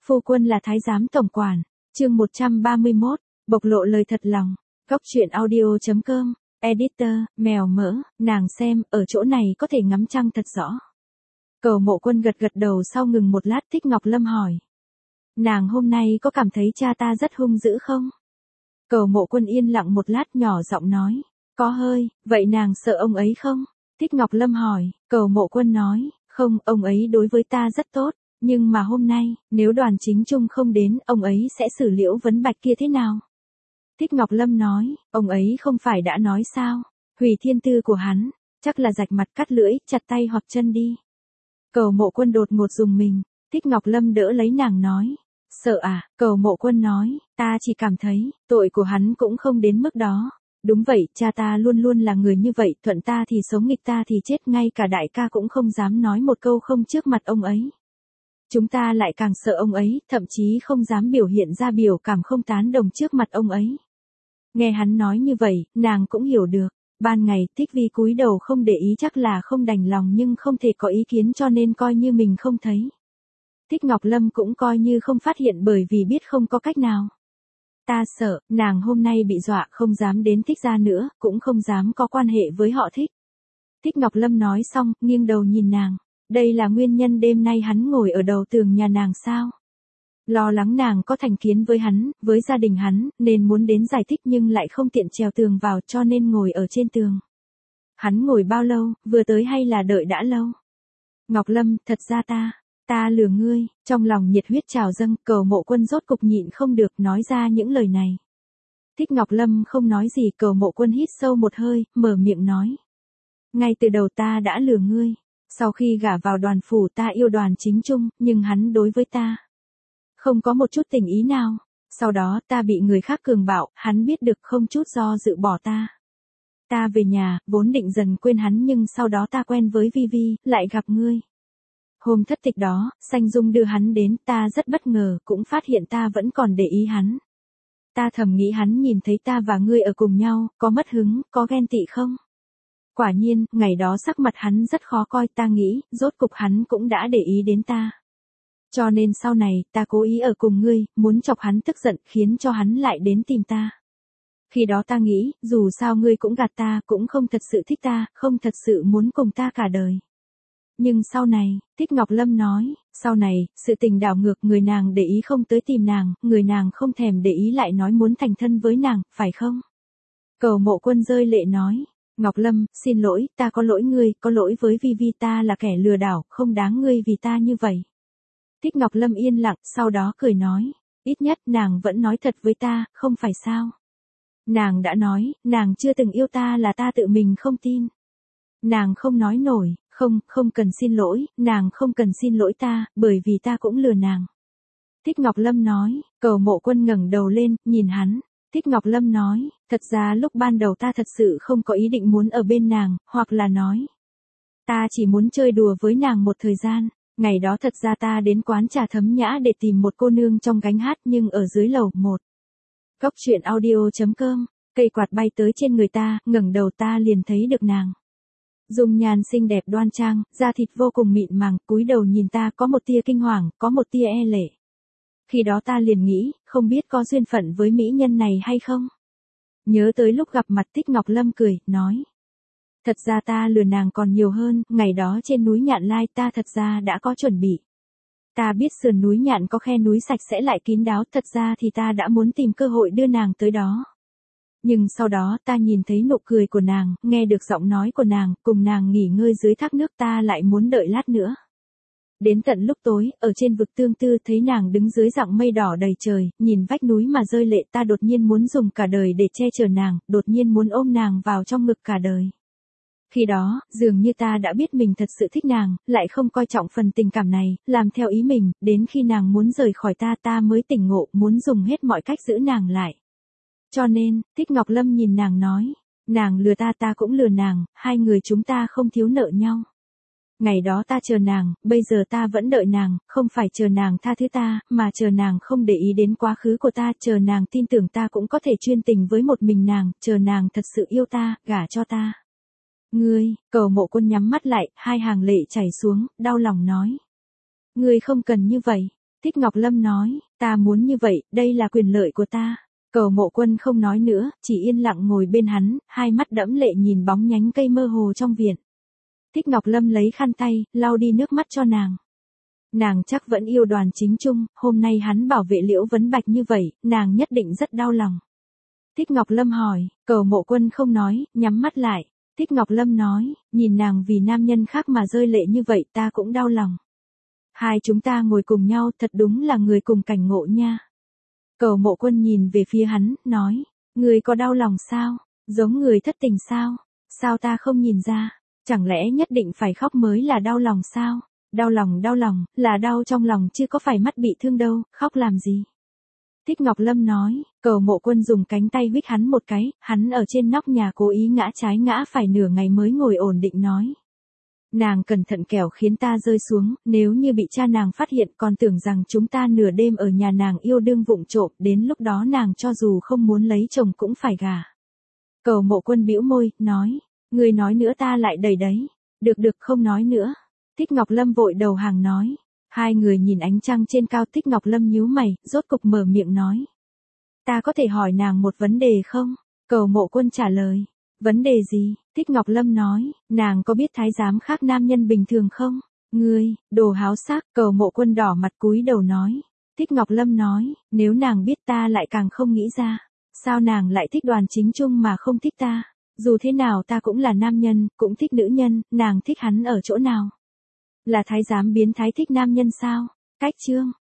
Phu quân là thái giám tổng quản. Chương 131, bộc lộ lời thật lòng. Góc truyện audio.com. Editor, mèo mỡ, nàng xem, ở chỗ này có thể ngắm trăng thật rõ. Cầu Mộ Quân gật gật đầu sau ngừng một lát. Thích Ngọc Lâm hỏi. Nàng hôm nay có cảm thấy cha ta rất hung dữ không? Cầu Mộ Quân yên lặng một lát nhỏ giọng nói. Có hơi, vậy nàng sợ ông ấy không? Thích Ngọc Lâm hỏi. Cầu Mộ Quân nói. Không, ông ấy đối với ta rất tốt. Nhưng mà hôm nay, nếu Đoàn Chính Trung không đến, ông ấy sẽ xử Liễu Vấn Bạch kia thế nào? Thích Ngọc Lâm nói, ông ấy không phải đã nói sao? Hủy thiên tư của hắn, chắc là rạch mặt cắt lưỡi, chặt tay hoặc chân đi. Cầu Mộ Quân đột ngột dùng mình. Thích Ngọc Lâm đỡ lấy nàng nói. Sợ à? Cầu Mộ Quân nói, ta chỉ cảm thấy, tội của hắn cũng không đến mức đó. Đúng vậy, cha ta luôn luôn là người như vậy, thuận ta thì sống nghịch ta thì chết, ngay cả đại ca cũng không dám nói một câu không trước mặt ông ấy. Chúng ta lại càng sợ ông ấy, thậm chí không dám biểu hiện ra biểu cảm không tán đồng trước mặt ông ấy. Nghe hắn nói như vậy, nàng cũng hiểu được. Ban ngày, Thích Vi cúi đầu không để ý, chắc là không đành lòng nhưng không thể có ý kiến cho nên coi như mình không thấy. Thích Ngọc Lâm cũng coi như không phát hiện bởi vì biết không có cách nào. Ta sợ, nàng hôm nay bị dọa không dám đến Thích gia nữa, cũng không dám có quan hệ với họ Thích. Thích Ngọc Lâm nói xong, nghiêng đầu nhìn nàng. Đây là nguyên nhân đêm nay hắn ngồi ở đầu tường nhà nàng sao? Lo lắng nàng có thành kiến với hắn, với gia đình hắn, nên muốn đến giải thích nhưng lại không tiện trèo tường vào cho nên ngồi ở trên tường. Hắn ngồi bao lâu, vừa tới hay là đợi đã lâu? Ngọc Lâm, thật ra ta lừa ngươi. Trong lòng nhiệt huyết trào dâng, Cầu Mộ Quân rốt cục nhịn không được nói ra những lời này. Thích Ngọc Lâm không nói gì, Cầu Mộ Quân hít sâu một hơi, mở miệng nói. Ngay từ đầu ta đã lừa ngươi. Sau khi gả vào Đoàn phủ ta yêu Đoàn Chính Trung, nhưng hắn đối với ta không có một chút tình ý nào. Sau đó ta bị người khác cường bạo, hắn biết được không chút do dự bỏ ta. Ta về nhà, vốn định dần quên hắn nhưng sau đó ta quen với Vi Vi, lại gặp ngươi. Hôm thất tịch đó, Sanh Dung đưa hắn đến, ta rất bất ngờ, cũng phát hiện ta vẫn còn để ý hắn. Ta thầm nghĩ hắn nhìn thấy ta và ngươi ở cùng nhau, có mất hứng, có ghen tị không? Quả nhiên, ngày đó sắc mặt hắn rất khó coi, ta nghĩ, rốt cục hắn cũng đã để ý đến ta. Cho nên sau này, ta cố ý ở cùng ngươi, muốn chọc hắn tức giận, khiến cho hắn lại đến tìm ta. Khi đó ta nghĩ, dù sao ngươi cũng gạt ta, cũng không thật sự thích ta, không thật sự muốn cùng ta cả đời. Nhưng sau này, Thích Ngọc Lâm nói, sau này, sự tình đảo ngược, người nàng để ý không tới tìm nàng, người nàng không thèm để ý lại nói muốn thành thân với nàng, phải không? Cầu Mộ Quân rơi lệ nói. Ngọc Lâm, xin lỗi, ta có lỗi ngươi, có lỗi với Vi Vi, ta là kẻ lừa đảo, không đáng ngươi vì ta như vậy. Thích Ngọc Lâm yên lặng, sau đó cười nói, ít nhất nàng vẫn nói thật với ta, không phải sao? Nàng đã nói, nàng chưa từng yêu ta là ta tự mình không tin. Nàng không nói nổi, không cần xin lỗi, nàng không cần xin lỗi ta, bởi vì ta cũng lừa nàng. Thích Ngọc Lâm nói, Cầu Mộ Quân ngẩng đầu lên, nhìn hắn. Thích Ngọc Lâm nói, thật ra lúc ban đầu ta thật sự không có ý định muốn ở bên nàng, hoặc là nói. Ta chỉ muốn chơi đùa với nàng một thời gian. Ngày đó thật ra ta đến quán trà Thấm Nhã để tìm một cô nương trong gánh hát nhưng ở dưới lầu 1. Góc truyện audio.com, cây quạt bay tới trên người ta, ngẩng đầu ta liền thấy được nàng. Dung nhan xinh đẹp đoan trang, da thịt vô cùng mịn màng, cúi đầu nhìn ta có một tia kinh hoàng, có một tia e lệ. Khi đó ta liền nghĩ, không biết có duyên phận với mỹ nhân này hay không? Nhớ tới lúc gặp mặt Thích Ngọc Lâm cười, nói. Thật ra ta lừa nàng còn nhiều hơn, ngày đó trên núi Nhạn Lai ta thật ra đã có chuẩn bị. Ta biết sườn núi Nhạn có khe núi sạch sẽ lại kín đáo, thật ra thì ta đã muốn tìm cơ hội đưa nàng tới đó. Nhưng sau đó ta nhìn thấy nụ cười của nàng, nghe được giọng nói của nàng, cùng nàng nghỉ ngơi dưới thác nước ta lại muốn đợi lát nữa. Đến tận lúc tối, ở trên vực Tương Tư thấy nàng đứng dưới dặng mây đỏ đầy trời, nhìn vách núi mà rơi lệ, ta đột nhiên muốn dùng cả đời để che chở nàng, đột nhiên muốn ôm nàng vào trong ngực cả đời. Khi đó, dường như ta đã biết mình thật sự thích nàng, lại không coi trọng phần tình cảm này, làm theo ý mình, đến khi nàng muốn rời khỏi ta mới tỉnh ngộ, muốn dùng hết mọi cách giữ nàng lại. Cho nên, Thích Ngọc Lâm nhìn nàng nói, nàng lừa ta cũng lừa nàng, hai người chúng ta không thiếu nợ nhau. Ngày đó ta chờ nàng, bây giờ ta vẫn đợi nàng, không phải chờ nàng tha thứ ta, mà chờ nàng không để ý đến quá khứ của ta, chờ nàng tin tưởng ta cũng có thể chuyên tình với một mình nàng, chờ nàng thật sự yêu ta, gả cho ta. Ngươi, Cầu Mộ Quân nhắm mắt lại, hai hàng lệ chảy xuống, đau lòng nói. Ngươi không cần như vậy. Thích Ngọc Lâm nói, ta muốn như vậy, đây là quyền lợi của ta. Cầu Mộ Quân không nói nữa, chỉ yên lặng ngồi bên hắn, hai mắt đẫm lệ nhìn bóng nhánh cây mơ hồ trong viện. Thích Ngọc Lâm lấy khăn tay, lau đi nước mắt cho nàng. Nàng chắc vẫn yêu Đoàn Chính Trung, hôm nay hắn bảo vệ Liễu Vấn Bạch như vậy, nàng nhất định rất đau lòng. Thích Ngọc Lâm hỏi, Cầu Mộ Quân không nói, nhắm mắt lại. Thích Ngọc Lâm nói, nhìn nàng vì nam nhân khác mà rơi lệ như vậy ta cũng đau lòng. Hai chúng ta ngồi cùng nhau thật đúng là người cùng cảnh ngộ nha. Cầu Mộ Quân nhìn về phía hắn, nói, người có đau lòng sao, giống người thất tình sao, sao ta không nhìn ra, chẳng lẽ nhất định phải khóc mới là đau lòng sao, đau lòng, là đau trong lòng chứ có phải mắt bị thương đâu, khóc làm gì. Thích Ngọc Lâm nói, Cầu Mộ Quân dùng cánh tay huých hắn một cái, hắn ở trên nóc nhà cố ý ngã trái ngã phải nửa ngày mới ngồi ổn định nói. Nàng cẩn thận kẻo khiến ta rơi xuống, nếu như bị cha nàng phát hiện còn tưởng rằng chúng ta nửa đêm ở nhà nàng yêu đương vụng trộm, đến lúc đó nàng cho dù không muốn lấy chồng cũng phải gả. Cầu Mộ Quân bĩu môi, nói, người nói nữa ta lại đầy đấy, được không nói nữa. Thích Ngọc Lâm vội đầu hàng nói. Hai người nhìn ánh trăng trên cao. Thích Ngọc Lâm nhíu mày, rốt cục mở miệng nói. Ta có thể hỏi nàng một vấn đề không? Cầu Mộ Quân trả lời. Vấn đề gì? Thích Ngọc Lâm nói, nàng có biết thái giám khác nam nhân bình thường không? Ngươi, đồ háo sắc. Cầu Mộ Quân đỏ mặt cúi đầu nói. Thích Ngọc Lâm nói, nếu nàng biết ta lại càng không nghĩ ra. Sao nàng lại thích Đoàn Chính Trung mà không thích ta? Dù thế nào ta cũng là nam nhân, cũng thích nữ nhân, nàng thích hắn ở chỗ nào? Là thái giám biến thái thích nam nhân sao? Cách chương